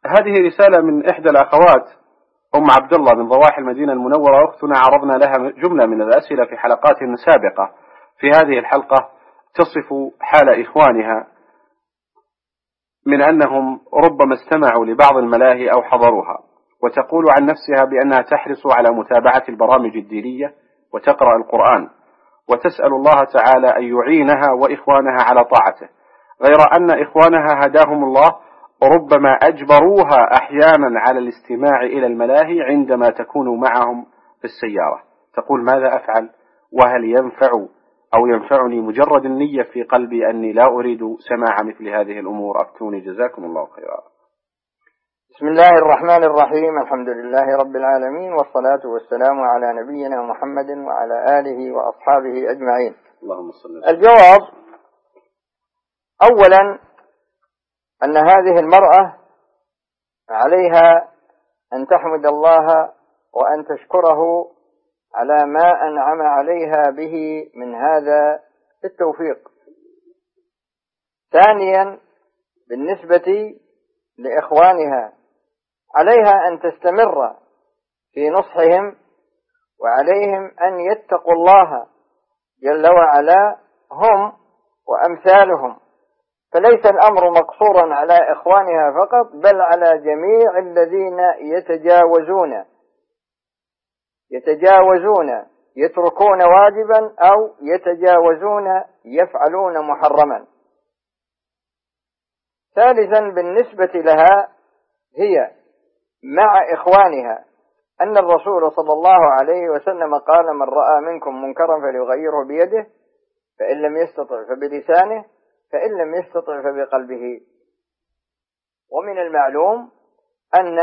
هذه رسالة من إحدى الأخوات أم عبد الله من ضواحي المدينة المنورة. أختنا عرضنا لها جملة من الأسئلة في حلقات سابقة. في هذه الحلقة تصف حال إخوانها من أنهم ربما استمعوا لبعض الملاهي أو حضروها، وتقول عن نفسها بأنها تحرص على متابعة البرامج الدينية وتقرأ القرآن، وتسأل الله تعالى أن يعينها وإخوانها على طاعته، غير أن إخوانها هداهم الله ربما أجبروها أحيانا على الاستماع إلى الملاهي عندما تكون معهم في السيارة. تقول: ماذا أفعل؟ وهل ينفعني مجرد النية في قلبي أني لا أريد سماع مثل هذه الأمور؟ أفتوني جزاكم الله خيرا. بسم الله الرحمن الرحيم. الحمد لله رب العالمين، والصلاة والسلام على نبينا محمد وعلى آله وأصحابه أجمعين. اللهم صل وسلم. الجواب: أولا أن هذه المرأة عليها أن تحمد الله وأن تشكره على ما أنعم عليها به من هذا التوفيق. ثانيا، بالنسبة لإخوانها عليها أن تستمر في نصحهم، وعليهم أن يتقوا الله جل وعلا هم وأمثالهم، فليس الأمر مقصورا على إخوانها فقط، بل على جميع الذين يتجاوزون يتركون واجبا أو يتجاوزون يفعلون محرما. ثالثا، بالنسبة لها هي مع إخوانها أن الرسول صلى الله عليه وسلم قال: من رأى منكم منكرا فليغيره بيده، فإن لم يستطع فبلسانه، فإن لم يستطع فبقلبه. ومن المعلوم أن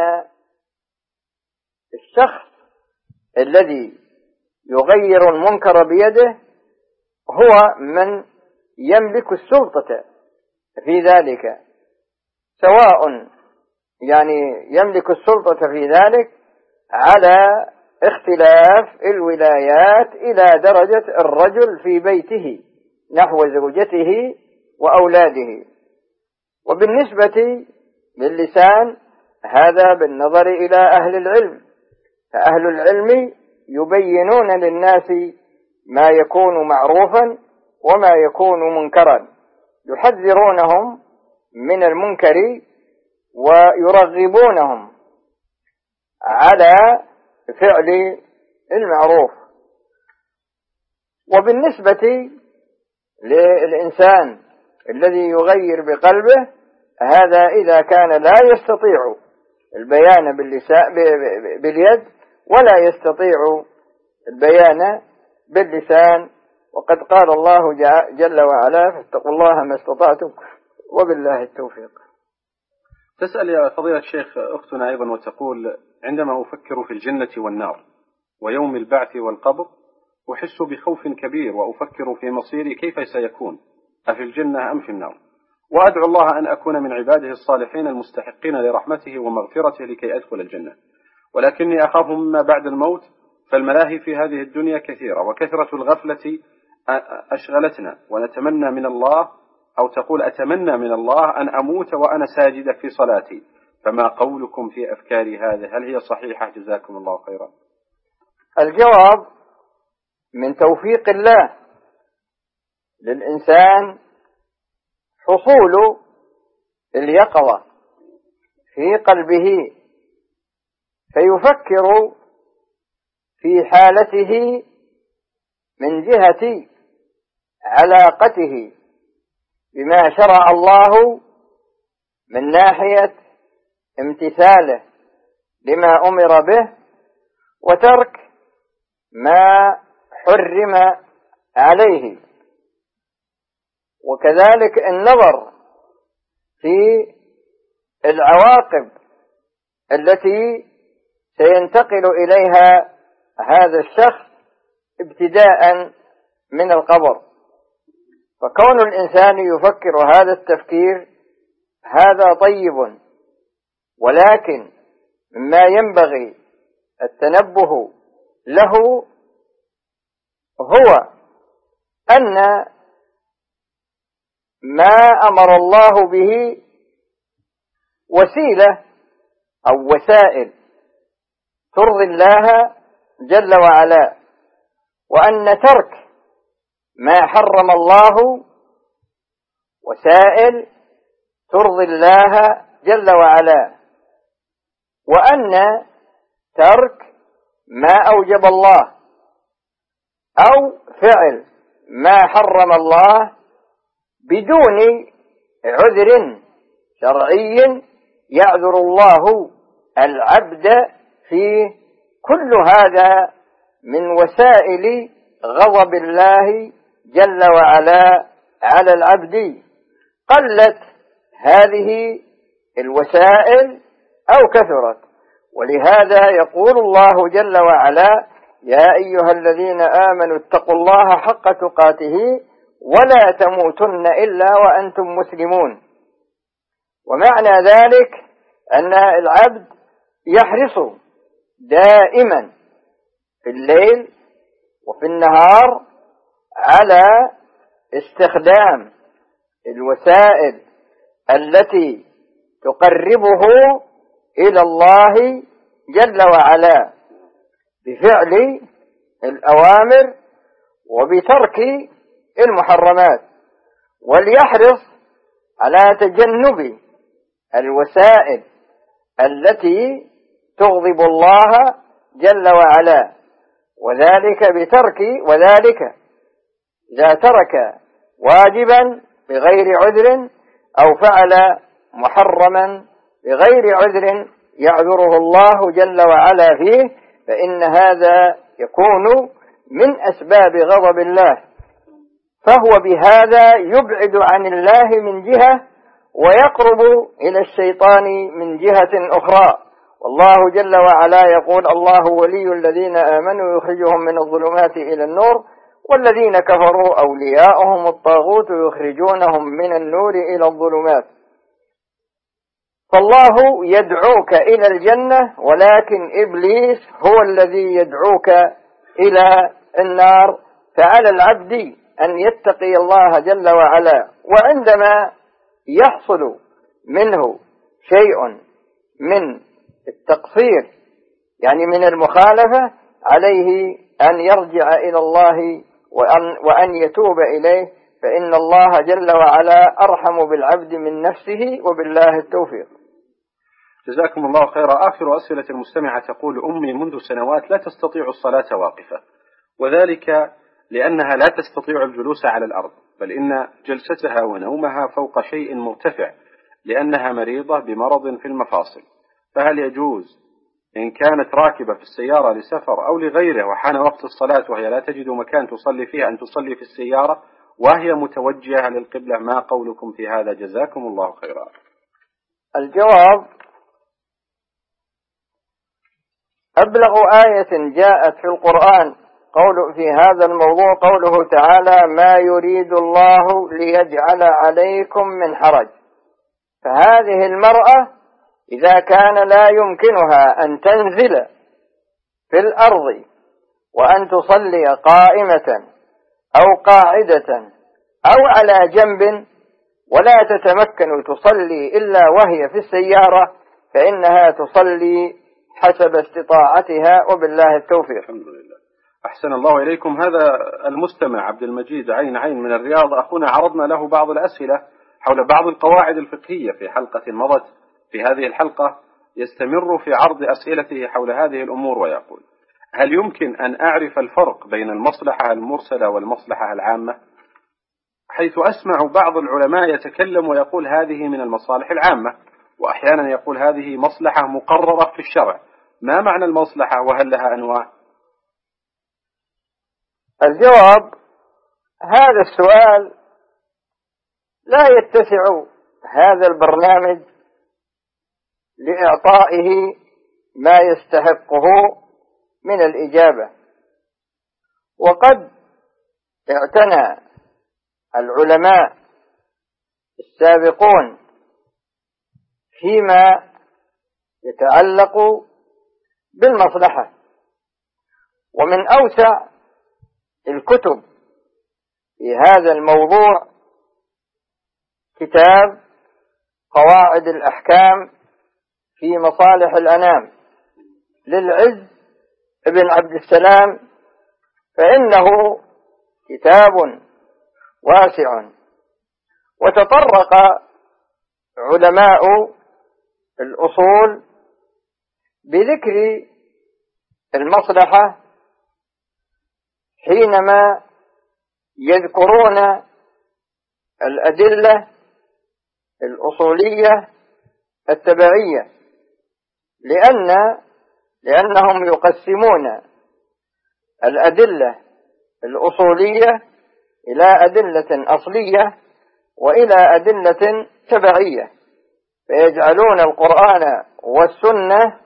الشخص الذي يغير المنكر بيده هو من يملك السلطة في ذلك، سواء يملك السلطة في ذلك على اختلاف الولايات إلى درجة الرجل في بيته نحو زوجته وأولاده. وبالنسبة للسان هذا بالنظر إلى أهل العلم، فأهل العلم يبينون للناس ما يكون معروفا وما يكون منكرا، يحذرونهم من المنكر ويرغبونهم على فعل المعروف. وبالنسبة للإنسان الذي يغير بقلبه، هذا إذا كان لا يستطيع البيان باليد ولا يستطيع البيان باللسان. وقد قال الله جل وعلا: فاتقوا الله ما استطعتم وبالله التوفيق. تسأل يا فضيلة الشيخ أختنا أيضا وتقول: عندما أفكر في الجنة والنار ويوم البعث والقبر أحس بخوف كبير، وأفكر في مصيري كيف سيكون، أفي الجنة أم في النار، وأدعو الله أن أكون من عباده الصالحين المستحقين لرحمته ومغفرته لكي أدخل الجنة، ولكني أخاف مما بعد الموت، فالملاهي في هذه الدنيا كثيرة، وكثرة الغفلة أشغلتنا، ونتمنى من الله، أو تقول أتمنى من الله أن أموت وأنا ساجدة في صلاتي، فما قولكم في أفكاري هذا؟ هل هي صحيحة؟ جزاكم الله خيرا. الجواب: من توفيق الله للإنسان حصول اليقظة في قلبه، فيفكر في حالته من جهة علاقته بما شرع الله من ناحية امتثاله لما أمر به وترك ما حرم عليه، وكذلك النظر في العواقب التي سينتقل إليها هذا الشخص ابتداء من القبر. فكون الإنسان يفكر هذا التفكير هذا طيب، ولكن مما ينبغي التنبه له هو أن ما أمر الله به وسيلة أو وسائل ترضي الله جل وعلا، وأن ترك ما حرم الله وسائل ترضي الله جل وعلا، وأن ترك ما أوجب الله أو فعل ما حرم الله بدون عذر شرعي يعذر الله العبد فيه، كل هذا من وسائل غضب الله جل وعلا على العبد. قلت هذه الوسائل أو كثرت، ولهذا يقول الله جل وعلا: يا أيها الذين آمنوا اتقوا الله حق تقاته ولا تموتن إلا وأنتم مسلمون. ومعنى ذلك أن العبد يحرص دائما في الليل وفي النهار على استخدام الوسائل التي تقربه إلى الله جل وعلا بفعل الأوامر وبترك المحرمات، وليحرص على تجنب الوسائل التي تغضب الله جل وعلا، وذلك إذا ترك واجبا بغير عذر أو فعل محرما بغير عذر يعذره الله جل وعلا فيه، فإن هذا يكون من أسباب غضب الله، فهو بهذا يبعد عن الله من جهة ويقرب إلى الشيطان من جهة أخرى. والله جل وعلا يقول: الله ولي الذين آمنوا يخرجهم من الظلمات إلى النور والذين كفروا أولياؤهم الطاغوت يخرجونهم من النور إلى الظلمات. فالله يدعوك إلى الجنة، ولكن إبليس هو الذي يدعوك إلى النار. فعلى العبد أن يتقي الله جل وعلا، وعندما يحصل منه شيء من التقصير يعني من المخالفة عليه أن يرجع إلى الله وأن يتوب إليه، فإن الله جل وعلا أرحم بالعبد من نفسه، وبالله التوفيق. جزاكم الله خيرا. آخر أسئلة المستمعة تقول: أمي منذ سنوات لا تستطيع الصلاة واقفة، وذلك لأنها لا تستطيع الجلوس على الأرض، بل إن جلستها ونومها فوق شيء مرتفع لأنها مريضة بمرض في المفاصل، فهل يجوز إن كانت راكبة في السيارة لسفر أو لغيره وحان وقت الصلاة وهي لا تجد مكان تصلي فيه أن تصلي في السيارة وهي متوجهة للقبلة؟ ما قولكم في هذا؟ جزاكم الله خيرا. الجواب: أبلغ آية جاءت في القرآن في هذا الموضوع قوله تعالى: ما يريد الله ليجعل عليكم من حرج. فهذه المرأة إذا كان لا يمكنها أن تنزل في الأرض وأن تصلي قائمة أو قاعدة أو على جنب، ولا تتمكن تصلي إلا وهي في السيارة، فإنها تصلي حسب استطاعتها، وبالله التوفيق. الحمد لله. أحسن الله إليكم. هذا المستمع عبد المجيد عين من الرياض، أخونا عرضنا له بعض الأسئلة حول بعض القواعد الفقهية في حلقة مضت. في هذه الحلقة يستمر في عرض أسئلته حول هذه الأمور، ويقول: هل يمكن أن أعرف الفرق بين المصلحة المرسلة والمصلحة العامة؟ حيث أسمع بعض العلماء يتكلم ويقول هذه من المصالح العامة، وأحيانا يقول هذه مصلحة مقررة في الشرع. ما معنى المصلحة وهل لها أنواع؟ الجواب: هذا السؤال لا يتسع هذا البرنامج لإعطائه ما يستحقه من الإجابة، وقد اعتنى العلماء السابقون فيما يتعلق بالمصلحة، ومن أوسع الكتب في هذا الموضوع كتاب قواعد الأحكام في مصالح الأنام للعز بن عبد السلام، فإنه كتاب واسع، وتطرق علماء الأصول بذكر المصلحة حينما يذكرون الأدلة الأصولية التبعية، لأنهم يقسمون الأدلة الأصولية إلى أدلة أصلية وإلى أدلة تبعية، فيجعلون القرآن والسنة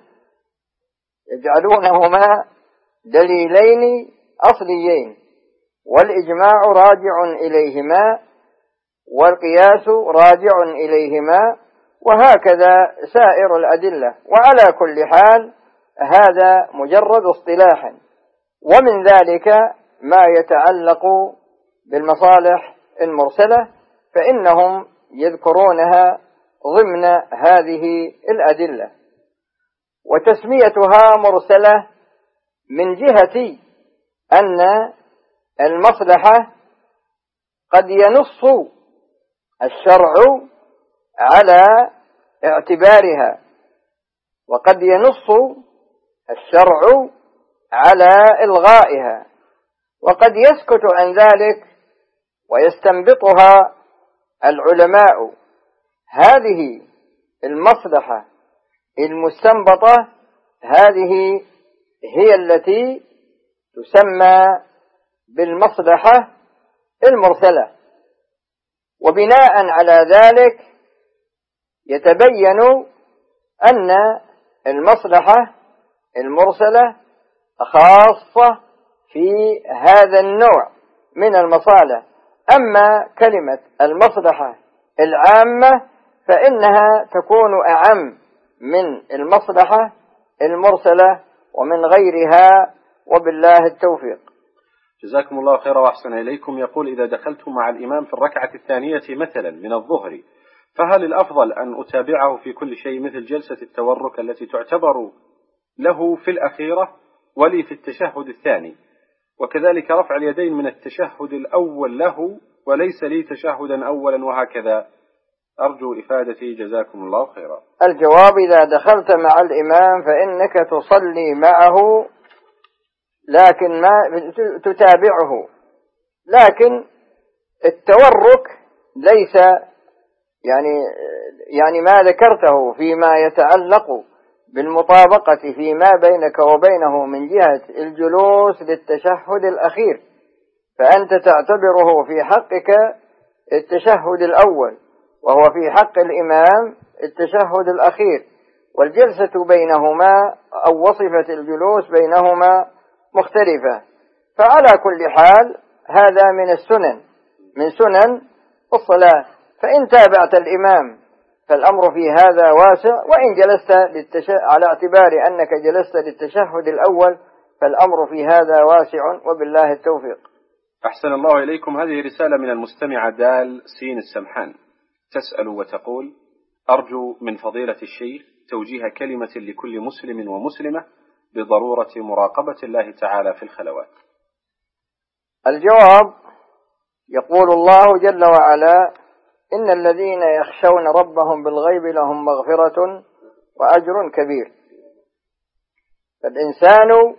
يجعلونهما دليلين أصليين، والإجماع راجع إليهما والقياس راجع إليهما، وهكذا سائر الأدلة. وعلى كل حال هذا مجرد اصطلاح، ومن ذلك ما يتعلق بالمصالح المرسلة، فإنهم يذكرونها ضمن هذه الأدلة، وتسميتها مرسلة من جهة أن المصلحة قد ينص الشرع على اعتبارها، وقد ينص الشرع على إلغائها، وقد يسكت عن ذلك ويستنبطها العلماء. هذه المصلحة المستنبطة هذه هي التي تسمى بالمصلحة المرسلة، وبناء على ذلك يتبين أن المصلحة المرسلة خاصة في هذا النوع من المصالح. أما كلمة المصلحة العامة فإنها تكون أعم من المصلحة المرسلة ومن غيرها، وبالله التوفيق. جزاكم الله خيرا وأحسن إليكم. يقول: إذا دخلت مع الإمام في الركعة الثانية مثلا من الظهر، فهل الأفضل أن أتابعه في كل شيء مثل جلسة التورك التي تعتبر له في الأخيرة ولي في التشهد الثاني، وكذلك رفع اليدين من التشهد الأول له وليس لي تشهدا أولا، وهكذا؟ أرجو إفادتي جزاكم الله خيرا. الجواب: إذا دخلت مع الإمام فإنك تصلي معه، لكن ما تتابعه، لكن التورك ليس يعني ما ذكرته فيما يتعلق بالمطابقة فيما بينك وبينه من جهة الجلوس للتشهد الأخير، فأنت تعتبره في حقك التشهد الأول، وهو في حق الإمام التشهد الأخير، والجلسة بينهما أو وصفة الجلوس بينهما مختلفة. فعلى كل حال هذا من سنن الصلاة، فإن تابعت الإمام فالأمر في هذا واسع، وإن جلست على اعتبار أنك جلست للتشهد الأول فالأمر في هذا واسع، وبالله التوفيق. أحسن الله إليكم. هذه رسالة من المستمعة دال سين السمحان، تسأل وتقول: أرجو من فضيلة الشيخ توجيه كلمة لكل مسلم ومسلمة بضرورة مراقبة الله تعالى في الخلوات. الجواب: يقول الله جل وعلا: إن الذين يخشون ربهم بالغيب لهم مغفرة وأجر كبير. فالإنسان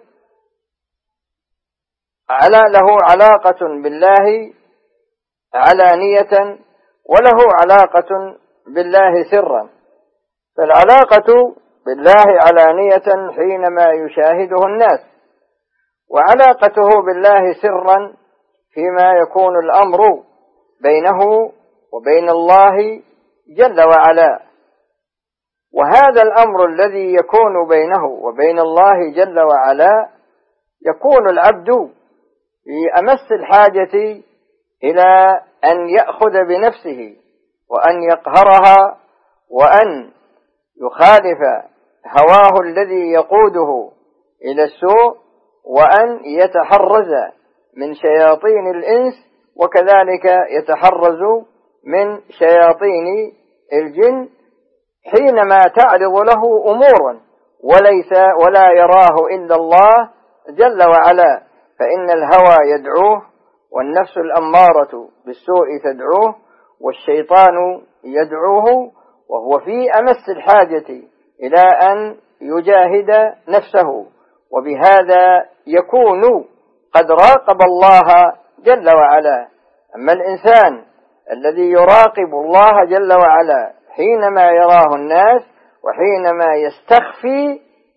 له علاقة بالله علانية، وله علاقة بالله سرا. فالعلاقة بالله علانية حينما يشاهده الناس، وعلاقته بالله سرا فيما يكون الأمر بينه وبين الله جل وعلا. وهذا الأمر الذي يكون بينه وبين الله جل وعلا يكون العبد في أمس الحاجة إلى أن يأخذ بنفسه وأن يقهرها وأن يخالف هواه الذي يقوده إلى السوء، وأن يتحرز من شياطين الإنس، وكذلك يتحرز من شياطين الجن، حينما تعرض له أمور ولا يراه إلا الله جل وعلا، فإن الهوى يدعوه، والنفس الأمارة بالسوء تدعوه، والشيطان يدعوه، وهو في أمس الحاجة إلى أن يجاهد نفسه، وبهذا يكون قد راقب الله جل وعلا. أما الإنسان الذي يراقب الله جل وعلا حينما يراه الناس وحينما يستخفي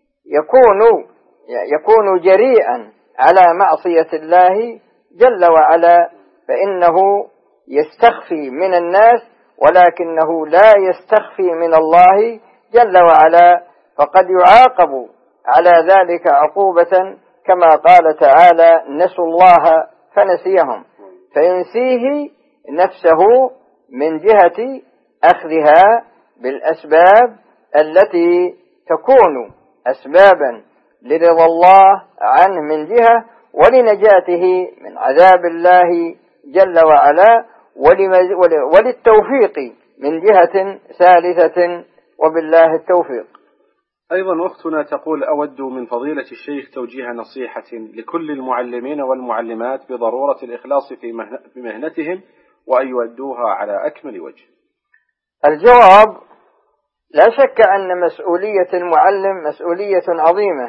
يكون جريئا على معصية الله جل وعلا، فإنه يستخفي من الناس ولكنه لا يستخفي من الله جل وعلا، فقد يعاقب على ذلك عقوبة كما قال تعالى: نسوا الله فنسيهم، فينسيه نفسه من جهة أخذها بالأسباب التي تكون أسبابا لرضا الله عنه من جهة، ولنجاته من عذاب الله جل وعلا، وللتوفيق من جهة ثالثة، وبالله التوفيق. أيضا أختنا تقول: أود من فضيلة الشيخ توجيه نصيحة لكل المعلمين والمعلمات بضرورة الإخلاص في مهنتهم وأن يؤدوها على أكمل وجه. الجواب: لا شك أن مسؤولية المعلم مسؤولية عظيمة،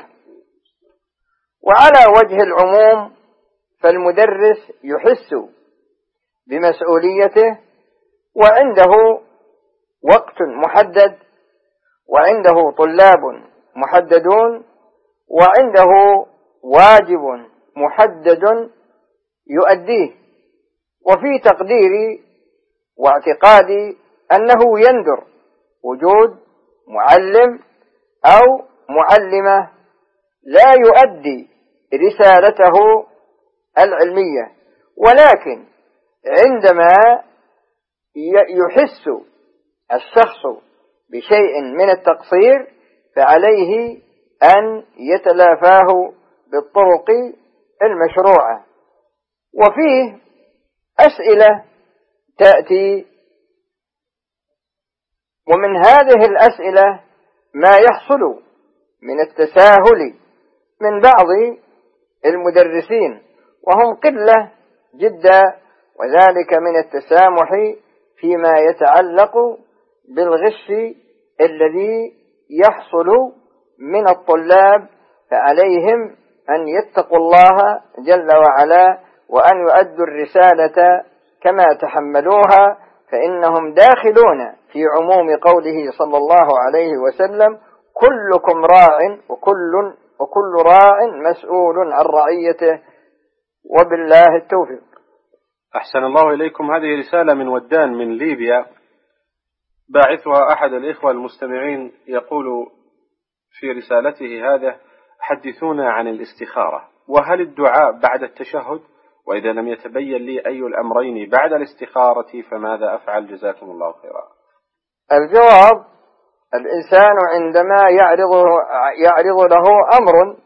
وعلى وجه العموم فالمدرس يحس بمسؤوليته، وعنده وقت محدد، وعنده طلاب محددون، وعنده واجب محدد يؤديه. وفي تقديري واعتقادي أنه يندر وجود معلم أو معلمة لا يؤدي رسالته العلمية، ولكن عندما يحس الشخص بشيء من التقصير فعليه أن يتلافاه بالطرق المشروعة. وفيه أسئلة تأتي، ومن هذه الأسئلة ما يحصل من التساهل من بعض المدرسين، وهم قلة جدا، وذلك من التسامح فيما يتعلق بالغش الذي يحصل من الطلاب، فعليهم أن يتقوا الله جل وعلا وأن يؤدوا الرسالة كما تحملوها، فإنهم داخلون في عموم قوله صلى الله عليه وسلم: كلكم راع وكل راع مسؤول عن رعيته، وبالله التوفيق. أحسن الله إليكم. هذه رسالة من ودان من ليبيا، باعثها أحد الإخوة المستمعين، يقول في رسالته هذا: حدثونا عن الاستخارة، وهل الدعاء بعد التشهد؟ وإذا لم يتبين لي أي الأمرين بعد الاستخارة فماذا أفعل؟ جزاكم الله خيرا. الجواب: الإنسان عندما يعرض له أمر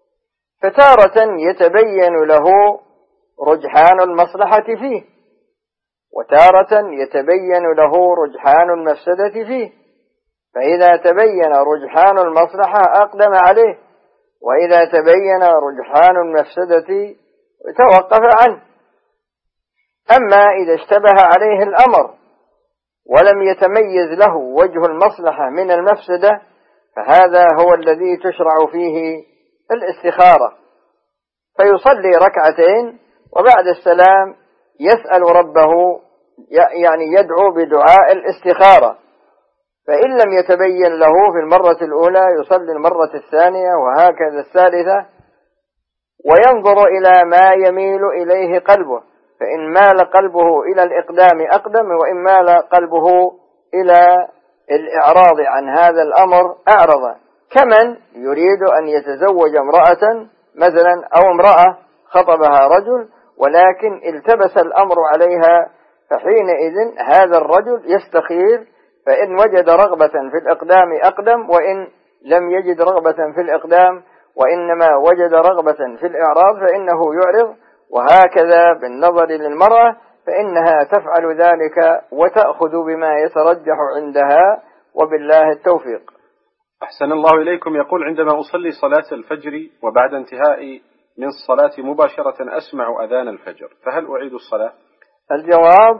فتارة يتبين له رجحان المصلحة فيه، وتارة يتبين له رجحان المفسدة فيه، فإذا تبين رجحان المصلحة أقدم عليه، وإذا تبين رجحان المفسدة توقف عنه. أما إذا اشتبه عليه الأمر ولم يتميز له وجه المصلحة من المفسدة فهذا هو الذي تشرع فيه الاستخارة، فيصلي ركعتين وبعد السلام يسأل ربه، يعني يدعو بدعاء الاستخارة، فإن لم يتبين له في المرة الأولى يصلي المرة الثانية وهكذا الثالثة، وينظر إلى ما يميل إليه قلبه، فإن مال قلبه إلى الإقدام أقدم، وإن مال قلبه إلى الإعراض عن هذا الأمر أعرض. كمن يريد أن يتزوج امرأة مثلا أو امرأة خطبها رجل ولكن التبس الأمر عليها، فحينئذ هذا الرجل يستخير، فإن وجد رغبة في الإقدام أقدم، وإن لم يجد رغبة في الإقدام وإنما وجد رغبة في الإعراض فإنه يعرض. وهكذا بالنظر للمرأة، فإنها تفعل ذلك وتأخذ بما يترجح عندها، وبالله التوفيق. أحسن الله إليكم. يقول: عندما أصلي صلاة الفجر وبعد انتهائي من الصلاة مباشرة أسمع أذان الفجر، فهل أعيد الصلاة؟ الجواب: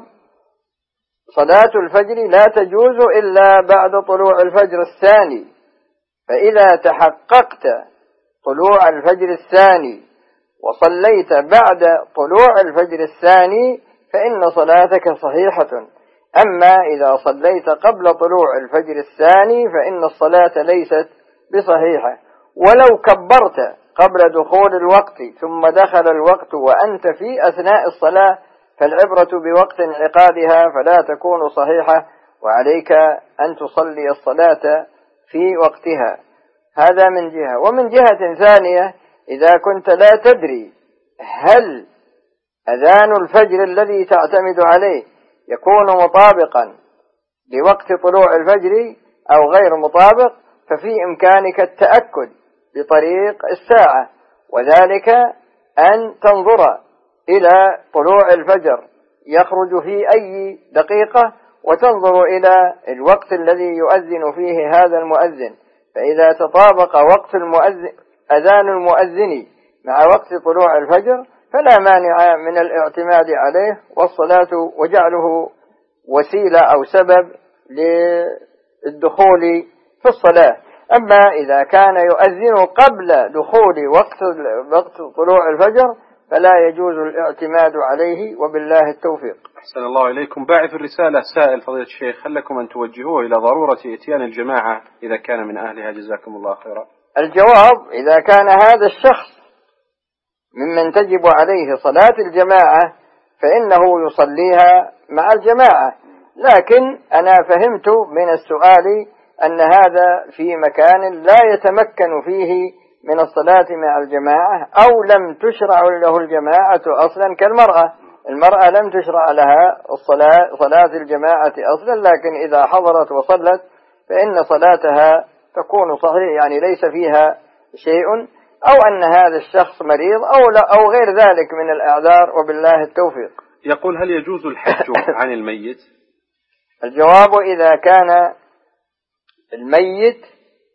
صلاة الفجر لا تجوز إلا بعد طلوع الفجر الثاني، فإذا تحققت طلوع الفجر الثاني وصليت بعد طلوع الفجر الثاني فإن صلاتك صحيحة. أما إذا صليت قبل طلوع الفجر الثاني فإن الصلاة ليست بصحيحة. ولو كبرت قبل دخول الوقت ثم دخل الوقت وأنت في أثناء الصلاة فالعبرة بوقت انعقادها فلا تكون صحيحة، وعليك أن تصلي الصلاة في وقتها. هذا من جهة. ومن جهة ثانية، إذا كنت لا تدري هل أذان الفجر الذي تعتمد عليه يكون مطابقا لوقت طلوع الفجر أو غير مطابق، ففي إمكانك التأكد بطريق الساعة، وذلك أن تنظر إلى طلوع الفجر يخرج في أي دقيقة وتنظر إلى الوقت الذي يؤذن فيه هذا المؤذن، فإذا تطابق وقت أذان المؤذن مع وقت طلوع الفجر فلا مانع من الاعتماد عليه والصلاة وجعله وسيلة أو سبب للدخول في الصلاة. أما إذا كان يؤذن قبل دخول وقت طلوع الفجر فلا يجوز الاعتماد عليه، وبالله التوفيق. أحسن الله إليكم. باعث الرسالة سائل: فضيلة الشيخ، هل لكم أن توجهوه إلى ضرورة إتيان الجماعة إذا كان من أهلها؟ جزاكم الله خيرا. الجواب: إذا كان هذا الشخص ممن تجب عليه صلاة الجماعة فإنه يصليها مع الجماعة، لكن أنا فهمت من السؤال أن هذا في مكان لا يتمكن فيه من الصلاة مع الجماعة أو لم تشرع له الجماعة أصلا، كالمرأة. المرأة لم تشرع لها صلاة الجماعة أصلا، لكن إذا حضرت وصلت فإن صلاتها تكون صحيح، يعني ليس فيها شيء، أو أن هذا الشخص مريض أو غير ذلك من الأعذار، وبالله التوفيق. يقول: هل يجوز الحج عن الميت؟ الجواب: إذا كان الميت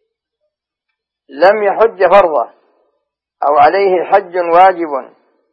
لم يحج فرضه أو عليه حج واجب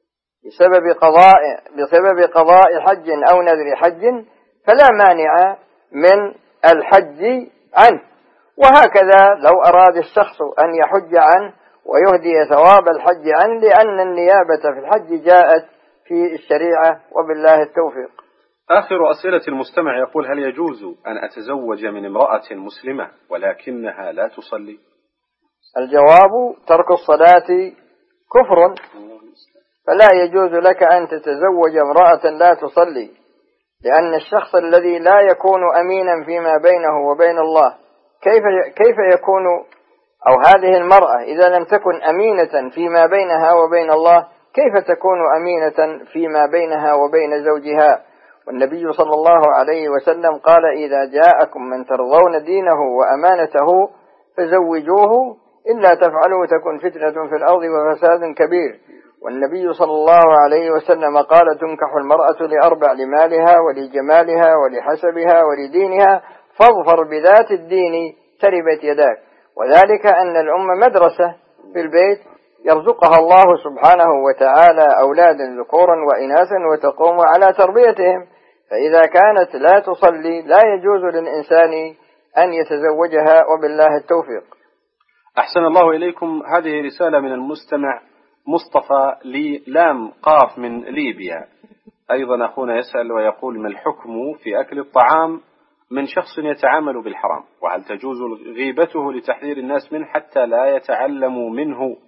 بسبب قضاء حج أو نذر حج فلا مانع من الحج عنه. وهكذا لو أراد الشخص أن يحج عنه ويهدي ثواب الحج عنه، لأن النيابة في الحج جاءت في الشريعة، وبالله التوفيق. آخر أسئلة المستمع يقول: هل يجوز أن أتزوج من امرأة مسلمة ولكنها لا تصلي؟ الجواب: ترك الصلاة كفر، فلا يجوز لك أن تتزوج امرأة لا تصلي، لأن الشخص الذي لا يكون أمينا فيما بينه وبين الله كيف يكون، أو هذه المرأة إذا لم تكن أمينة فيما بينها وبين الله كيف تكون أمينة فيما بينها وبين زوجها؟ والنبي صلى الله عليه وسلم قال: إذا جاءكم من ترضون دينه وأمانته فزوجوه، إلا تفعلوا تكن فتنة في الأرض وفساد كبير. والنبي صلى الله عليه وسلم قال: تنكح المرأة لأربع: لمالها ولجمالها ولحسبها ولدينها، فاظفر بذات الدين تربت يداك. وذلك أن الأم مدرسة في البيت يرزقها الله سبحانه وتعالى أولادا ذكورا وإناثا وتقوم على تربيتهم، فإذا كانت لا تصلي لا يجوز للإنسان أن يتزوجها، وبالله التوفيق. أحسن الله إليكم. هذه رسالة من المستمع مصطفى لام قاف من ليبيا. أيضا أخونا يسأل ويقول: ما الحكم في أكل الطعام من شخص يتعامل بالحرام؟ وهل تجوز غيبته لتحذير الناس منه حتى لا يتعلموا منه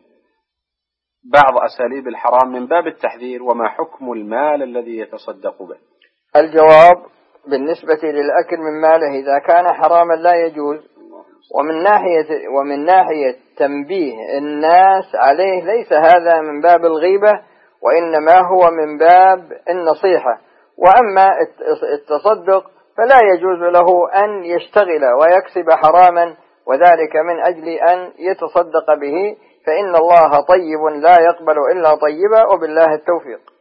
بعض أساليب الحرام من باب التحذير؟ وما حكم المال الذي يتصدق به؟ الجواب: بالنسبة للأكل من ماله إذا كان حراما لا يجوز، ومن ناحية تنبيه الناس عليه ليس هذا من باب الغيبة، وإنما هو من باب النصيحة. وأما التصدق فلا يجوز له أن يشتغل ويكسب حراما وذلك من أجل أن يتصدق به، فإن الله طيب لا يقبل إلا طيبا، وبالله التوفيق.